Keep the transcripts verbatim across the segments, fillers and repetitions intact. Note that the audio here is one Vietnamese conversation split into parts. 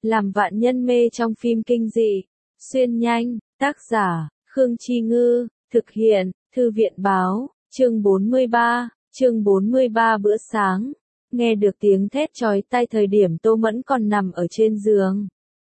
làm vạn nhân mê trong phim kinh dị. Xuyên nhanh, tác giả, Khương Chi Ngư, thực hiện, Thư viện Báo, chương bốn mươi ba, chương bốn mươi ba bữa sáng. Nghe được tiếng thét chói tai thời điểm Tô Mẫn còn nằm ở trên giường.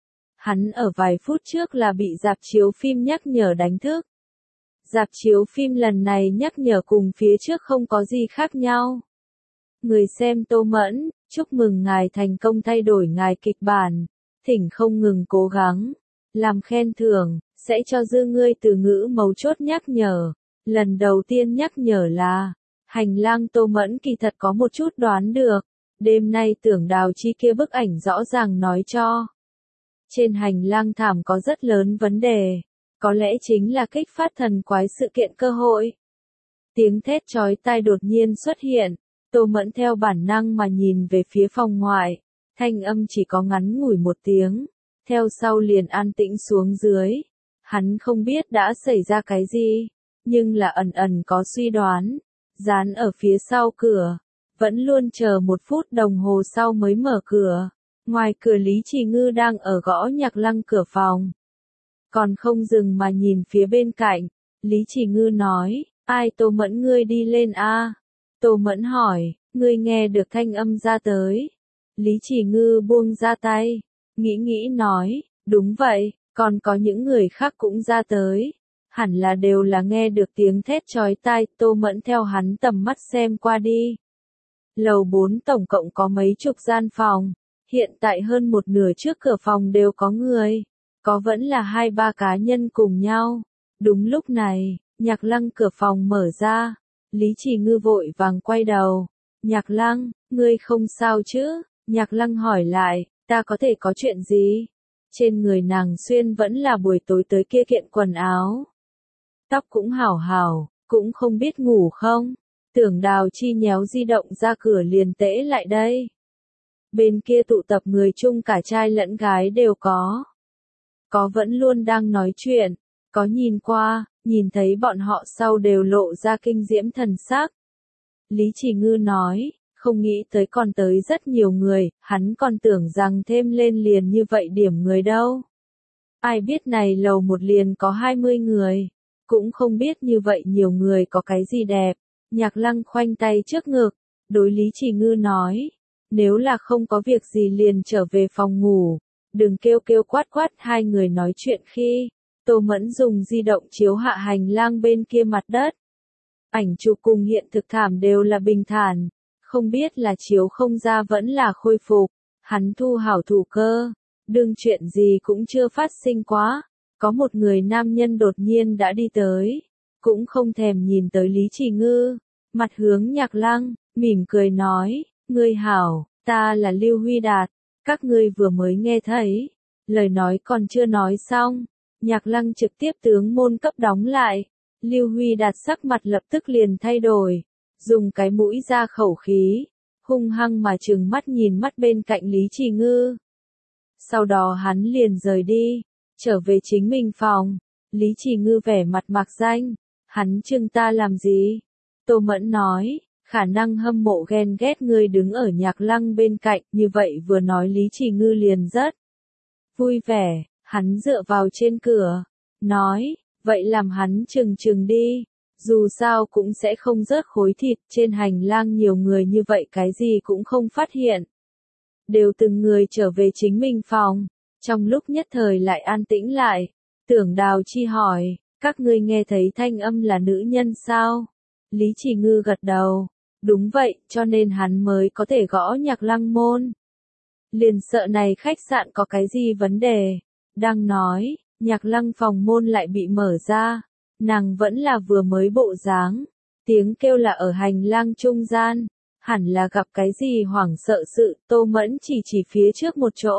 Hắn ở vài phút trước là bị rạp chiếu phim nhắc nhở đánh thức. Rạp chiếu phim lần này nhắc nhở cùng phía trước không có gì khác nhau. Người xem Tô Mẫn, chúc mừng ngài thành công thay đổi ngài kịch bản. Thỉnh không ngừng cố gắng. Làm khen thưởng, sẽ cho dư ngươi từ ngữ mấu chốt nhắc nhở. Lần đầu tiên nhắc nhở là, hành lang. Tô Mẫn kỳ thật có một chút đoán được. Đêm nay Tưởng Đào Chi kia bức ảnh rõ ràng nói cho. Trên hành lang thảm có rất lớn vấn đề. Có lẽ chính là kích phát thần quái sự kiện cơ hội. Tiếng thét chói tai đột nhiên xuất hiện. Tô Mẫn theo bản năng mà nhìn về phía phòng ngoại. Thanh âm chỉ có ngắn ngủi một tiếng. Theo sau liền an tĩnh xuống dưới. Hắn không biết đã xảy ra cái gì. Nhưng là ẩn ẩn có suy đoán. Dán ở phía sau cửa. Vẫn luôn chờ một phút đồng hồ sau mới mở cửa. Ngoài cửa Lý Trì Ngư đang ở gõ Nhạc Lăng cửa phòng. Còn không dừng mà nhìn phía bên cạnh. Lý Trì Ngư nói, ai? Tô Mẫn, ngươi đi lên a? Tô Mẫn hỏi, ngươi nghe được thanh âm ra tới. Lý Trì Ngư buông ra tay. Nghĩ nghĩ nói, đúng vậy, còn có những người khác cũng ra tới. Hẳn là đều là nghe được tiếng thét chói tai. Tô Mẫn theo hắn tầm mắt xem qua đi. Lầu bốn tổng cộng có mấy chục gian phòng. Hiện tại hơn một nửa trước cửa phòng đều có người. Có vẫn là hai ba cá nhân cùng nhau. Đúng lúc này, Nhạc Lăng cửa phòng mở ra. Lý Trì Ngư vội vàng quay đầu. Nhạc Lăng, ngươi không sao chứ? Nhạc Lăng hỏi lại, ta có thể có chuyện gì? Trên người nàng xuyên vẫn là buổi tối tới kia kiện quần áo. Tóc cũng hảo hảo, cũng không biết ngủ không? Tưởng Đào Chi nhéo di động ra cửa liền tễ lại đây. Bên kia tụ tập người chung cả trai lẫn gái đều có. Có vẫn luôn đang nói chuyện, có nhìn qua, nhìn thấy bọn họ sau đều lộ ra kinh diễm thần sắc. Lý Trì Ngư nói, không nghĩ tới còn tới rất nhiều người, hắn còn tưởng rằng thêm lên liền như vậy điểm người đâu. Ai biết này lầu một liền có hai mươi người, cũng không biết như vậy nhiều người có cái gì đẹp. Nhạc Lăng khoanh tay trước ngực, đối Lý Trì Ngư nói, nếu là không có việc gì liền trở về phòng ngủ, đừng kêu kêu quát quát. Hai người nói chuyện khi, Tô Mẫn dùng di động chiếu hạ hành lang bên kia mặt đất. Ảnh chụp cùng hiện thực thảm đều là bình thản, không biết là chiếu không ra vẫn là khôi phục. Hắn thu hảo thủ cơ, đương chuyện gì cũng chưa phát sinh quá. Có một người nam nhân đột nhiên đã đi tới, cũng không thèm nhìn tới Lý Trì Ngư, mặt hướng Nhạc Lăng, mỉm cười nói, ngươi hảo, ta là Lưu Huy Đạt, các ngươi vừa mới nghe thấy. Lời nói còn chưa nói xong, Nhạc Lăng trực tiếp tướng môn cấp đóng lại. Lưu Huy Đạt sắc mặt lập tức liền thay đổi, dùng cái mũi ra khẩu khí, hung hăng mà trừng mắt nhìn mắt bên cạnh Lý Trì Ngư. Sau đó hắn liền rời đi, trở về chính mình phòng. Lý Trì Ngư vẻ mặt mạc danh, hắn trừng ta làm gì? Tô Mẫn nói, khả năng hâm mộ ghen ghét ngươi đứng ở Nhạc Lăng bên cạnh. Như vậy vừa nói Lý Trì Ngư liền rất vui vẻ. Hắn dựa vào trên cửa, nói, vậy làm hắn trừng trừng đi, dù sao cũng sẽ không rớt khối thịt. Trên hành lang nhiều người như vậy cái gì cũng không phát hiện, đều từng người trở về chính mình phòng. Trong lúc nhất thời lại an tĩnh lại, Tưởng Đào Chi hỏi, các ngươi nghe thấy thanh âm là nữ nhân sao? Lý Trì Ngư gật đầu, đúng vậy, cho nên hắn mới có thể gõ Nhạc Lăng môn. Liền sợ này khách sạn có cái gì vấn đề. Đang nói, Nhạc Lăng phòng môn lại bị mở ra. Nàng vẫn là vừa mới bộ dáng. Tiếng kêu là ở hành lang trung gian. Hẳn là gặp cái gì hoảng sợ sự. Tô Mẫn chỉ chỉ phía trước một chỗ.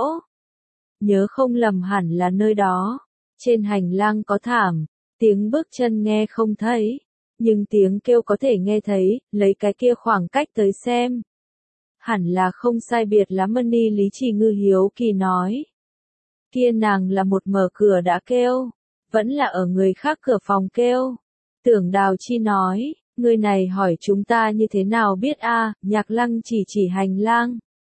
Nhớ không lầm hẳn là nơi đó. Trên hành lang có thảm. Tiếng bước chân nghe không thấy, nhưng tiếng kêu có thể nghe thấy. Lấy cái kia khoảng cách tới xem, hẳn là không sai biệt lắm. Mani Lý Trì Ngư hiếu kỳ nói, kia nàng là một mở cửa đã kêu, vẫn là ở người khác cửa phòng kêu? Tưởng Đào Chi nói, người này hỏi chúng ta như thế nào biết a? Nhạc Lăng chỉ chỉ hành lang.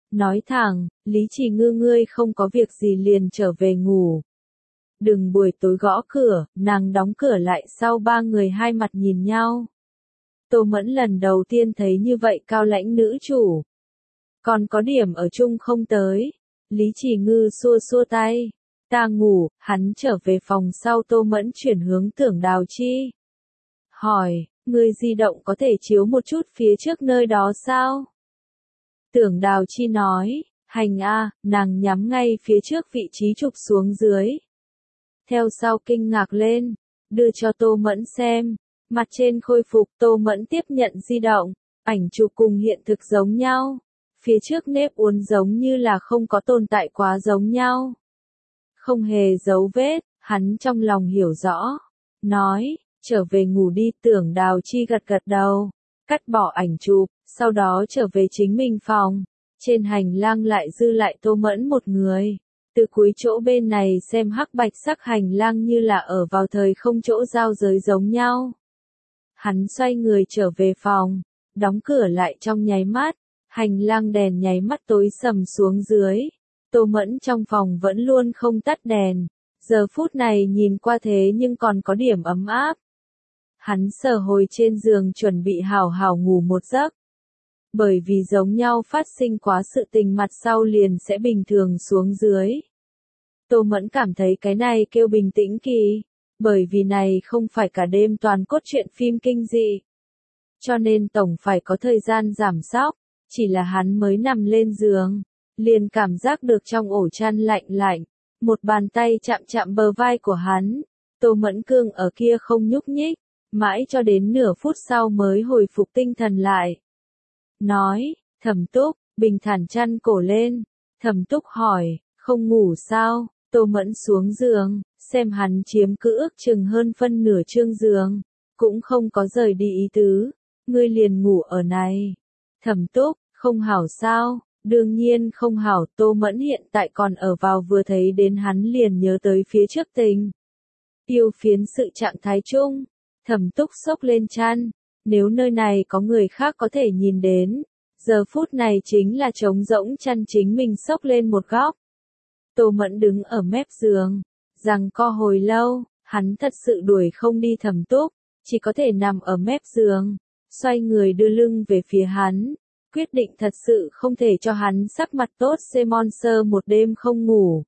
nói thẳng, Lý Trì Ngư ngươi không có việc gì liền trở về ngủ. Đừng buổi tối gõ cửa, nàng đóng cửa lại sau ba người hai mặt nhìn nhau. Tô Mẫn lần đầu tiên thấy như vậy cao lãnh nữ chủ. Còn có điểm ở chung không tới. Lý Trì Ngư xua xua tay. Ta ngủ, hắn trở về phòng sau Tô Mẫn chuyển hướng Tưởng Đào Chi. Hỏi, người di động có thể chiếu một chút phía trước nơi đó sao? Tưởng Đào Chi nói, hành a, nàng nhắm ngay phía trước vị trí chụp xuống dưới. Theo sau kinh ngạc lên, đưa cho Tô Mẫn xem. Mặt trên khôi phục Tô Mẫn tiếp nhận di động, ảnh chụp cùng hiện thực giống nhau. Phía trước nếp uốn giống như là không có tồn tại quá giống nhau. Không hề dấu vết, hắn trong lòng hiểu rõ. Nói, trở về ngủ đi. Tưởng Đào Chi gật gật đầu, cắt bỏ ảnh chụp, sau đó trở về chính mình phòng. Trên hành lang lại dư lại Tô Mẫn một người. Từ cuối chỗ bên này xem hắc bạch sắc hành lang như là ở vào thời không chỗ giao giới giống nhau. Hắn xoay người trở về phòng, đóng cửa lại trong nháy mắt, hành lang đèn nháy mắt tối sầm xuống dưới. Tô Mẫn trong phòng vẫn luôn không tắt đèn, giờ phút này nhìn qua thế nhưng còn có điểm ấm áp. Hắn sờ hồi trên giường chuẩn bị hào hào ngủ một giấc. Bởi vì giống nhau phát sinh quá sự tình mặt sau liền sẽ bình thường xuống dưới. Tô Mẫn cảm thấy cái này kêu bình tĩnh kỳ. Bởi vì này không phải cả đêm toàn cốt truyện phim kinh dị. Cho nên tổng phải có thời gian giảm sóc, chỉ là hắn mới nằm lên giường, liền cảm giác được trong ổ chăn lạnh lạnh, một bàn tay chạm chạm bờ vai của hắn, Tô Mẫn Cương ở kia không nhúc nhích, mãi cho đến nửa phút sau mới hồi phục tinh thần lại. Nói, Thẩm Túc, bình thản chăn cổ lên, Thẩm Túc hỏi, không ngủ sao? Tô Mẫn xuống giường, xem hắn chiếm cứ ước chừng hơn phân nửa chương giường, cũng không có rời đi ý tứ, ngươi liền ngủ ở này. Thẩm Túc, không hảo sao? Đương nhiên không hảo. Tô Mẫn hiện tại còn ở vào vừa thấy đến hắn liền nhớ tới phía trước tình. Yêu phiến sự trạng thái chung, Thẩm Túc sốc lên chăn, nếu nơi này có người khác có thể nhìn đến, giờ phút này chính là trống rỗng chăn chính mình sốc lên một góc. Tô Mẫn đứng ở mép giường, rằng co hồi lâu, hắn thật sự đuổi không đi Thẩm Túc, chỉ có thể nằm ở mép giường, xoay người đưa lưng về phía hắn, quyết định thật sự không thể cho hắn sắc mặt tốt Monster một đêm không ngủ.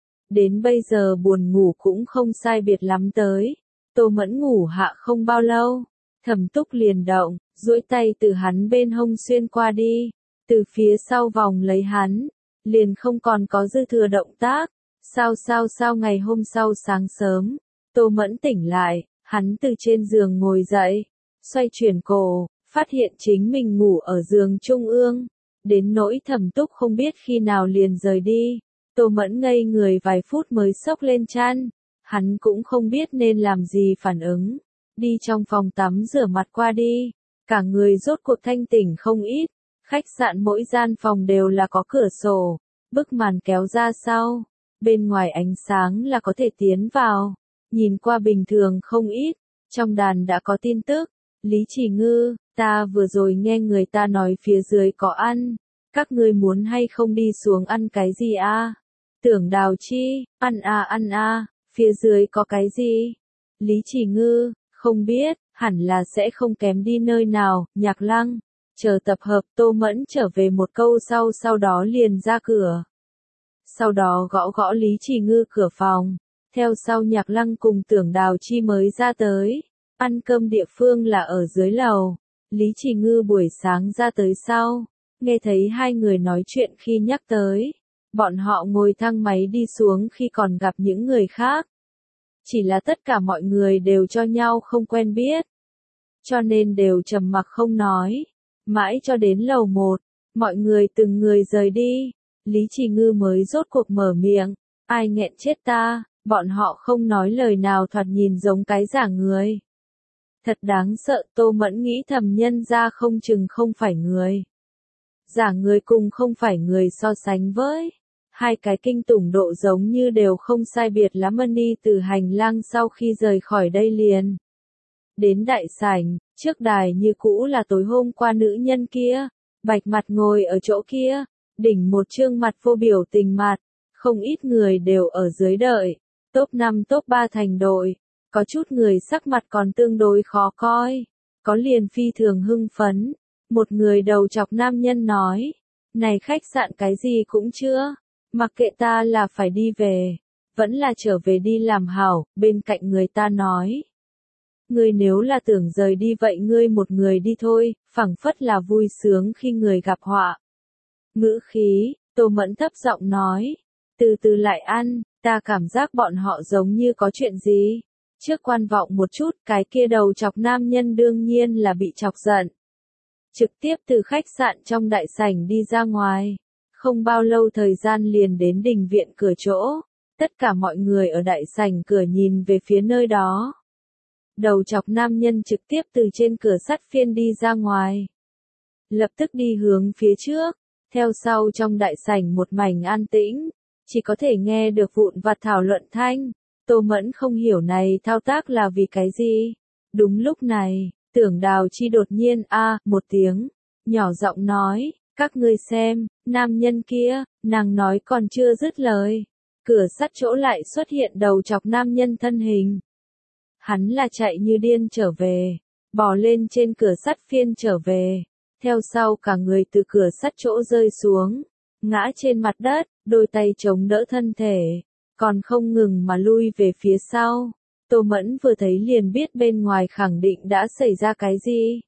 Đến bây giờ buồn ngủ cũng không sai biệt lắm tới, Tô Mẫn ngủ hạ không bao lâu, Thẩm Túc liền động, duỗi tay từ hắn bên hông xuyên qua đi, từ phía sau vòng lấy hắn, liền không còn có dư thừa động tác. Sao sao sao ngày hôm sau sáng sớm, Tô Mẫn tỉnh lại, hắn từ trên giường ngồi dậy, xoay chuyển cổ, phát hiện chính mình ngủ ở giường trung ương, đến nỗi Thẩm Túc không biết khi nào liền rời đi. Tô Mẫn ngây người vài phút mới xốc lên chăn, hắn cũng không biết nên làm gì phản ứng, đi trong phòng tắm rửa mặt qua đi, cả người rốt cuộc thanh tỉnh không ít, khách sạn mỗi gian phòng đều là có cửa sổ, bức màn kéo ra sau, bên ngoài ánh sáng là có thể tiến vào, nhìn qua bình thường không ít, trong đàn đã có tin tức, Lý Trì Ngư, ta vừa rồi nghe người ta nói phía dưới có ăn, các ngươi muốn hay không đi xuống ăn cái gì a? Tưởng Đào Chi, ăn a ăn a, phía dưới có cái gì? Lý Trì Ngư, không biết, hẳn là sẽ không kém đi nơi nào. Nhạc Lăng, chờ tập hợp. Tô Mẫn trở về một câu sau sau đó liền ra cửa. Sau đó gõ gõ Lý Trì Ngư cửa phòng, theo sau Nhạc Lăng cùng Tưởng Đào Chi mới ra tới. Ăn cơm địa phương là ở dưới lầu. Lý Trì Ngư buổi sáng ra tới sau, nghe thấy hai người nói chuyện khi nhắc tới. Bọn họ ngồi thang máy đi xuống khi còn gặp những người khác. Chỉ là tất cả mọi người đều cho nhau không quen biết. Cho nên đều trầm mặc không nói. Mãi cho đến lầu một, mọi người từng người rời đi. Lý Trì Ngư mới rốt cuộc mở miệng. Ai nghẹn chết ta, bọn họ không nói lời nào thoạt nhìn giống cái giả người. Thật đáng sợ. Tô Mẫn nghĩ thầm nhân ra không chừng không phải người. Giả người cùng không phải người so sánh với. Hai cái kinh tủng độ giống như đều không sai biệt lắm. Money từ hành lang sau khi rời khỏi đây liền. Đến đại sảnh, trước đài như cũ là tối hôm qua nữ nhân kia. Bạch mặt ngồi ở chỗ kia. Đỉnh một chương mặt vô biểu tình mặt, không ít người đều ở dưới đợi. Top năm top ba thành đội, có chút người sắc mặt còn tương đối khó coi, có liền phi thường hưng phấn. Một người đầu chọc nam nhân nói, này khách sạn cái gì cũng chưa, mặc kệ ta là phải đi về, vẫn là trở về đi làm hảo. Bên cạnh người ta nói, ngươi nếu là tưởng rời đi vậy ngươi một người đi thôi, phảng phất là vui sướng khi người gặp họa. Ngữ khí, Tô Mẫn thấp giọng nói, từ từ lại ăn, ta cảm giác bọn họ giống như có chuyện gì. Trước quan vọng một chút, cái kia đầu chọc nam nhân đương nhiên là bị chọc giận. Trực tiếp từ khách sạn trong đại sảnh đi ra ngoài. Không bao lâu thời gian liền đến đình viện cửa chỗ. Tất cả mọi người ở đại sảnh cửa nhìn về phía nơi đó. Đầu chọc nam nhân trực tiếp từ trên cửa sắt phiên đi ra ngoài. Lập tức đi hướng phía trước. Theo sau trong đại sảnh một mảnh an tĩnh. Chỉ có thể nghe được vụn vặt thảo luận thanh. Tô Mẫn không hiểu này thao tác là vì cái gì. Đúng lúc này, Tưởng Đào Chi đột nhiên a một tiếng, nhỏ giọng nói, các ngươi xem, nam nhân kia, nàng nói còn chưa dứt lời. Cửa sắt chỗ lại xuất hiện đầu chọc nam nhân thân hình. Hắn là chạy như điên trở về, bò lên trên cửa sắt phiên trở về. Theo sau cả người từ cửa sắt chỗ rơi xuống, ngã trên mặt đất, đôi tay chống đỡ thân thể, còn không ngừng mà lui về phía sau. Tô Mẫn vừa thấy liền biết bên ngoài khẳng định đã xảy ra cái gì.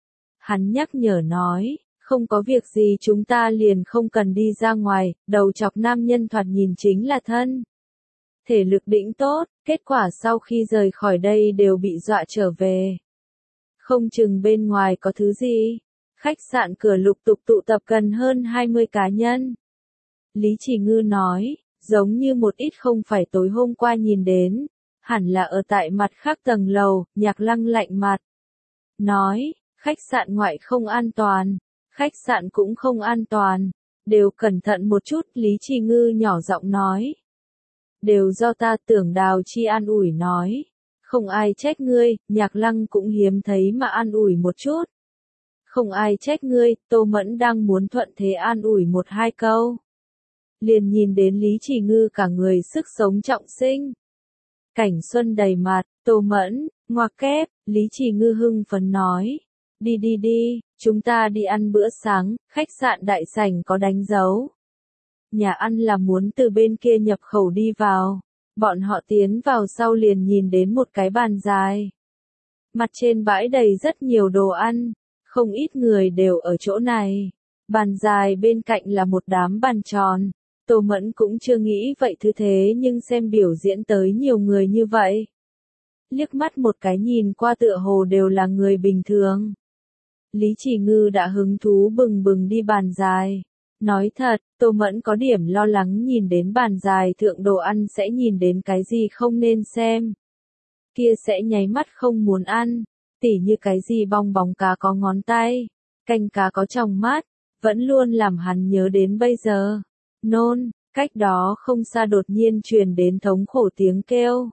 Hắn nhắc nhở nói, không có việc gì chúng ta liền không cần đi ra ngoài. Đầu chọc nam nhân thoạt nhìn chính là thân thể lực đỉnh tốt, kết quả sau khi rời khỏi đây đều bị dọa trở về. Không chừng bên ngoài có thứ gì. Khách sạn cửa lục tục tụ tập gần hơn hai mươi cá nhân. Lý Chỉ Ngư nói, giống như một ít không phải tối hôm qua nhìn đến, hẳn là ở tại mặt khác tầng lầu. Nhạc Lăng lạnh mặt nói, khách sạn ngoại không an toàn, khách sạn cũng không an toàn, đều cẩn thận một chút. Lý Chỉ Ngư nhỏ giọng nói, đều do ta. Tưởng Đào Chi an ủi nói, không ai trách ngươi. Nhạc Lăng cũng hiếm thấy mà an ủi một chút, không ai trách ngươi. Tô Mẫn đang muốn thuận thế an ủi một hai câu, liền nhìn đến Lý Chỉ Ngư cả người sức sống trọng sinh, cảnh xuân đầy mặt. Tô Mẫn, ngoặc kép. Lý Chỉ Ngư hưng phấn nói, đi đi đi, chúng ta đi ăn bữa sáng. Khách sạn đại sảnh có đánh dấu, nhà ăn là muốn từ bên kia nhập khẩu đi vào. Bọn họ tiến vào sau liền nhìn đến một cái bàn dài, mặt trên bãi đầy rất nhiều đồ ăn, không ít người đều ở chỗ này. Bàn dài bên cạnh là một đám bàn tròn. Tô Mẫn cũng chưa nghĩ vậy thứ thế nhưng xem biểu diễn tới nhiều người như vậy, liếc mắt một cái nhìn qua tựa hồ đều là người bình thường. Lý Chỉ Ngư đã hứng thú bừng bừng đi bàn dài. Nói thật, Tô Mẫn có điểm lo lắng nhìn đến bàn dài thượng đồ ăn sẽ nhìn đến cái gì không nên xem. Kia sẽ nháy mắt không muốn ăn, tỉ như cái gì bong bóng cá có ngón tay, canh cá có tròng mắt, vẫn luôn làm hắn nhớ đến bây giờ. Nôn, cách đó không xa đột nhiên truyền đến thống khổ tiếng kêu.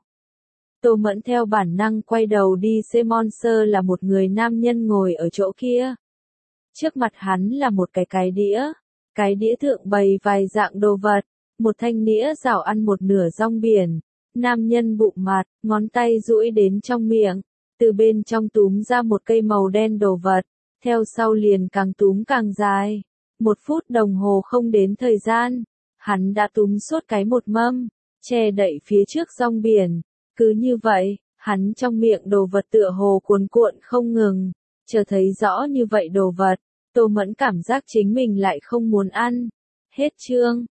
Tô Mẫn theo bản năng quay đầu đi xem Monster là một người nam nhân ngồi ở chỗ kia. Trước mặt hắn là một cái cái đĩa. Cái đĩa thượng bày vài dạng đồ vật. Một thanh nĩa rảo ăn một nửa rong biển. Nam nhân bụng mặt, ngón tay duỗi đến trong miệng. Từ bên trong túm ra một cây màu đen đồ vật. Theo sau liền càng túm càng dài. Một phút đồng hồ không đến thời gian. Hắn đã túm suốt cái một mâm. Che đậy phía trước rong biển. Cứ như vậy, hắn trong miệng đồ vật tựa hồ cuồn cuộn không ngừng. Chờ thấy rõ như vậy đồ vật, Tô Mẫn cảm giác chính mình lại không muốn ăn. Hết chương.